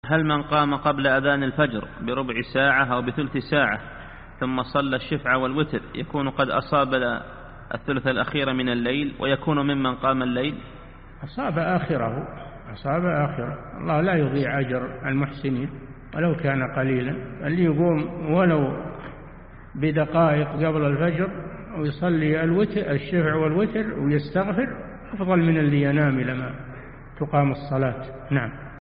هل من قام قبل أذان الفجر بربع ساعة أو بثلث ساعة ثم صلى الشفع والوتر يكون قد أصاب الثلث الأخير من الليل ويكون ممن قام الليل؟ أصاب آخره. الله لا يضيع أجر المحسنين ولو كان قليلا. اللي يقوم ولو بدقائق قبل الفجر ويصلي الشفع والوتر ويستغفر أفضل من اللي ينام لما تقام الصلاة. نعم.